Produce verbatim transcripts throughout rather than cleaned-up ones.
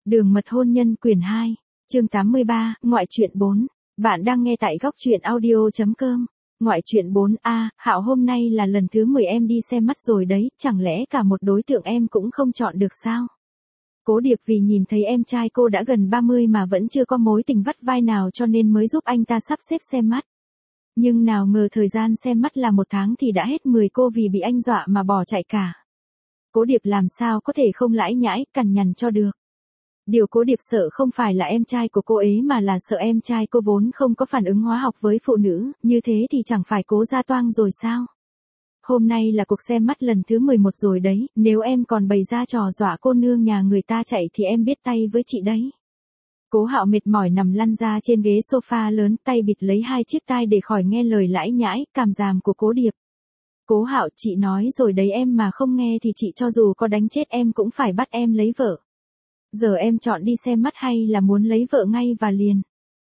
Đường mật hôn nhân quyển hai, chương tám mươi ba, ngoại truyện bốn. Bạn đang nghe tại góc truyện audio chấm com. Ngoại truyện bốn a, Hạo hôm nay là lần thứ mười em đi xem mắt rồi đấy, chẳng lẽ cả một đối tượng em cũng không chọn được sao? Cố Điệp vì nhìn thấy em trai cô đã gần ba mươi mà vẫn chưa có mối tình vắt vai nào cho nên mới giúp anh ta sắp xếp xem mắt. Nhưng nào ngờ thời gian xem mắt là một tháng thì đã hết mười cô vì bị anh dọa mà bỏ chạy cả. Cố Điệp làm sao có thể không lãi nhãi, cằn nhằn cho được. Điều Cố Điệp sợ không phải là em trai của cô ấy mà là sợ em trai cô vốn không có phản ứng hóa học với phụ nữ, như thế thì chẳng phải Cố ra toang rồi sao? Hôm nay là cuộc xem mắt lần thứ mười một rồi đấy, nếu em còn bày ra trò dọa cô nương nhà người ta chạy thì em biết tay với chị đấy. Cố Hạo mệt mỏi nằm lăn ra trên ghế sofa lớn, tay bịt lấy hai chiếc tai để khỏi nghe lời lãi nhãi, càm ràm của Cố Điệp. Cố Hạo, chị nói rồi đấy, em mà không nghe thì chị cho dù có đánh chết em cũng phải bắt em lấy vợ. Giờ em chọn đi xem mắt hay là muốn lấy vợ ngay và liền?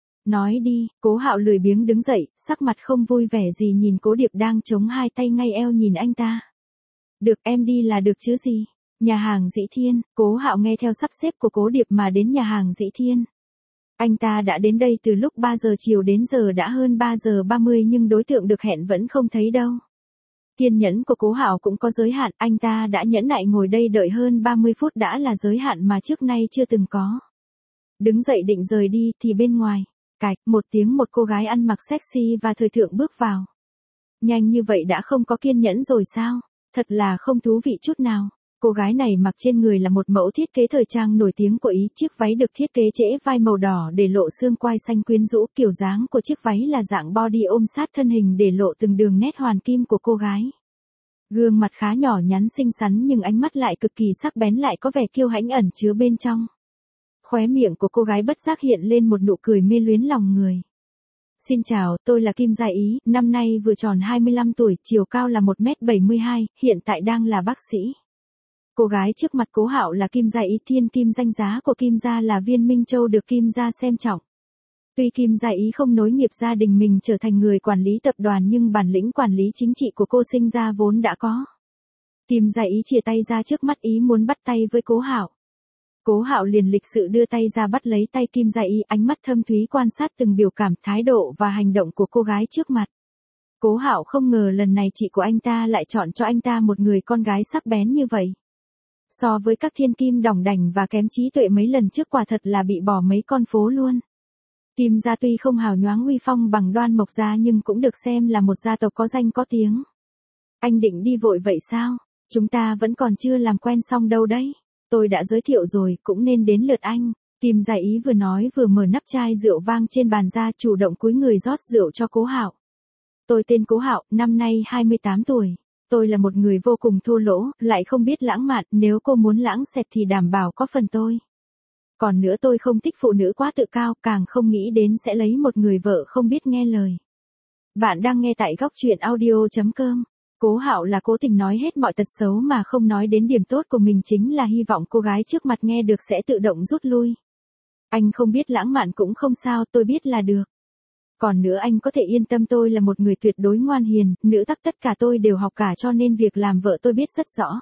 Nói đi. Cố Hạo lười biếng đứng dậy, sắc mặt không vui vẻ gì nhìn Cố Điệp đang chống hai tay ngay eo nhìn anh ta. Được, em đi là được chứ gì. Nhà hàng Dĩ Thiên. Cố Hạo nghe theo sắp xếp của Cố Điệp mà đến nhà hàng Dĩ Thiên. Anh ta đã đến đây từ lúc ba giờ chiều đến giờ đã hơn ba giờ ba mươi nhưng đối tượng được hẹn vẫn không thấy đâu. Kiên nhẫn của Cố Hạo cũng có giới hạn, anh ta đã nhẫn nại ngồi đây đợi hơn ba mươi phút đã là giới hạn mà trước nay chưa từng có. Đứng dậy định rời đi thì bên ngoài, cạch, một tiếng một cô gái ăn mặc sexy và thời thượng bước vào. Nhanh như vậy đã không có kiên nhẫn rồi sao? Thật là không thú vị chút nào. Cô gái này mặc trên người là một mẫu thiết kế thời trang nổi tiếng của Ý, chiếc váy được thiết kế trễ vai màu đỏ để lộ xương quai xanh quyến rũ, kiểu dáng của chiếc váy là dạng body ôm sát thân hình để lộ từng đường nét hoàn kim của cô gái. Gương mặt khá nhỏ nhắn xinh xắn nhưng ánh mắt lại cực kỳ sắc bén, lại có vẻ kiêu hãnh ẩn chứa bên trong. Khóe miệng của cô gái bất giác hiện lên một nụ cười mê luyến lòng người. Xin chào, tôi là Kim Gia Ý, năm nay vừa tròn hai mươi lăm tuổi, chiều cao là một mét bảy mươi hai, hiện tại đang là bác sĩ. Cô gái trước mặt Cố Hạo là Kim Gia Ý, thiên kim danh giá của Kim Gia là Viên Minh Châu được Kim Gia xem trọng. Tuy Kim Gia Ý không nối nghiệp gia đình mình trở thành người quản lý tập đoàn nhưng bản lĩnh quản lý chính trị của cô sinh ra vốn đã có. Kim Gia Ý chìa tay ra trước mắt ý muốn bắt tay với Cố Hạo. Cố Hạo liền lịch sự đưa tay ra bắt lấy tay Kim Gia Ý, ánh mắt thâm thúy quan sát từng biểu cảm, thái độ và hành động của cô gái trước mặt. Cố Hạo không ngờ lần này chị của anh ta lại chọn cho anh ta một người con gái sắc bén như vậy. So với các thiên kim đỏng đảnh và kém trí tuệ mấy lần trước quả thật là bị bỏ mấy con phố luôn. Kim gia tuy không hào nhoáng uy phong bằng Đoan Mộc gia nhưng cũng được xem là một gia tộc có danh có tiếng. Anh định đi vội vậy sao? Chúng ta vẫn còn chưa làm quen xong đâu đấy. Tôi đã giới thiệu rồi, cũng nên đến lượt anh. Kim Gia Ý vừa nói vừa mở nắp chai rượu vang trên bàn ra, chủ động cúi người rót rượu cho Cố Hạo. Tôi tên Cố Hạo, năm nay hai mươi tám tuổi. Tôi là một người vô cùng thô lỗ, lại không biết lãng mạn, nếu cô muốn lãng xẹt thì đảm bảo có phần tôi. Còn nữa tôi không thích phụ nữ quá tự cao, càng không nghĩ đến sẽ lấy một người vợ không biết nghe lời. Bạn đang nghe tại góc truyện audio chấm com. Cố Hạo là cố tình nói hết mọi tật xấu mà không nói đến điểm tốt của mình, chính là hy vọng cô gái trước mặt nghe được sẽ tự động rút lui. Anh không biết lãng mạn cũng không sao, tôi biết là được. Còn nữa anh có thể yên tâm, tôi là một người tuyệt đối ngoan hiền, nữ tắc tất cả tôi đều học cả cho nên việc làm vợ tôi biết rất rõ.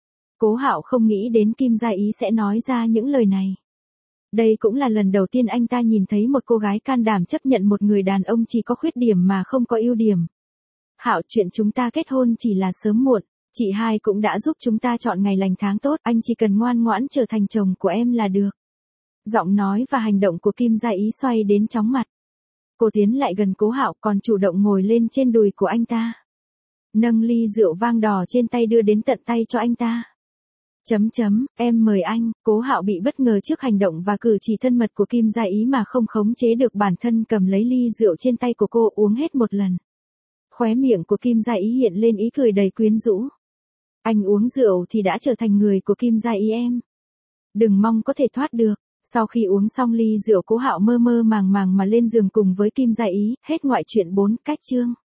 Cố Hạo không nghĩ đến Kim Gia Ý sẽ nói ra những lời này. Đây cũng là lần đầu tiên anh ta nhìn thấy một cô gái can đảm chấp nhận một người đàn ông chỉ có khuyết điểm mà không có ưu điểm. Hạo, chuyện chúng ta kết hôn chỉ là sớm muộn, chị hai cũng đã giúp chúng ta chọn ngày lành tháng tốt, anh chỉ cần ngoan ngoãn trở thành chồng của em là được. Giọng nói và hành động của Kim Gia Ý xoay đến chóng mặt. Cô tiến lại gần Cố Hạo còn chủ động ngồi lên trên đùi của anh ta. Nâng ly rượu vang đỏ trên tay đưa đến tận tay cho anh ta. Chấm chấm, em mời anh. Cố Hạo bị bất ngờ trước hành động và cử chỉ thân mật của Kim Gia Ý mà không khống chế được bản thân, cầm lấy ly rượu trên tay của cô uống hết một lần. Khóe miệng của Kim Gia Ý hiện lên ý cười đầy quyến rũ. Anh uống rượu thì đã trở thành người của Kim Gia Ý em. Đừng mong có thể thoát được. Sau khi uống xong ly rượu, Cố Hạo mơ mơ màng màng mà lên giường cùng với Kim Gia Ý. Hết ngoại truyện bốn, cách chương.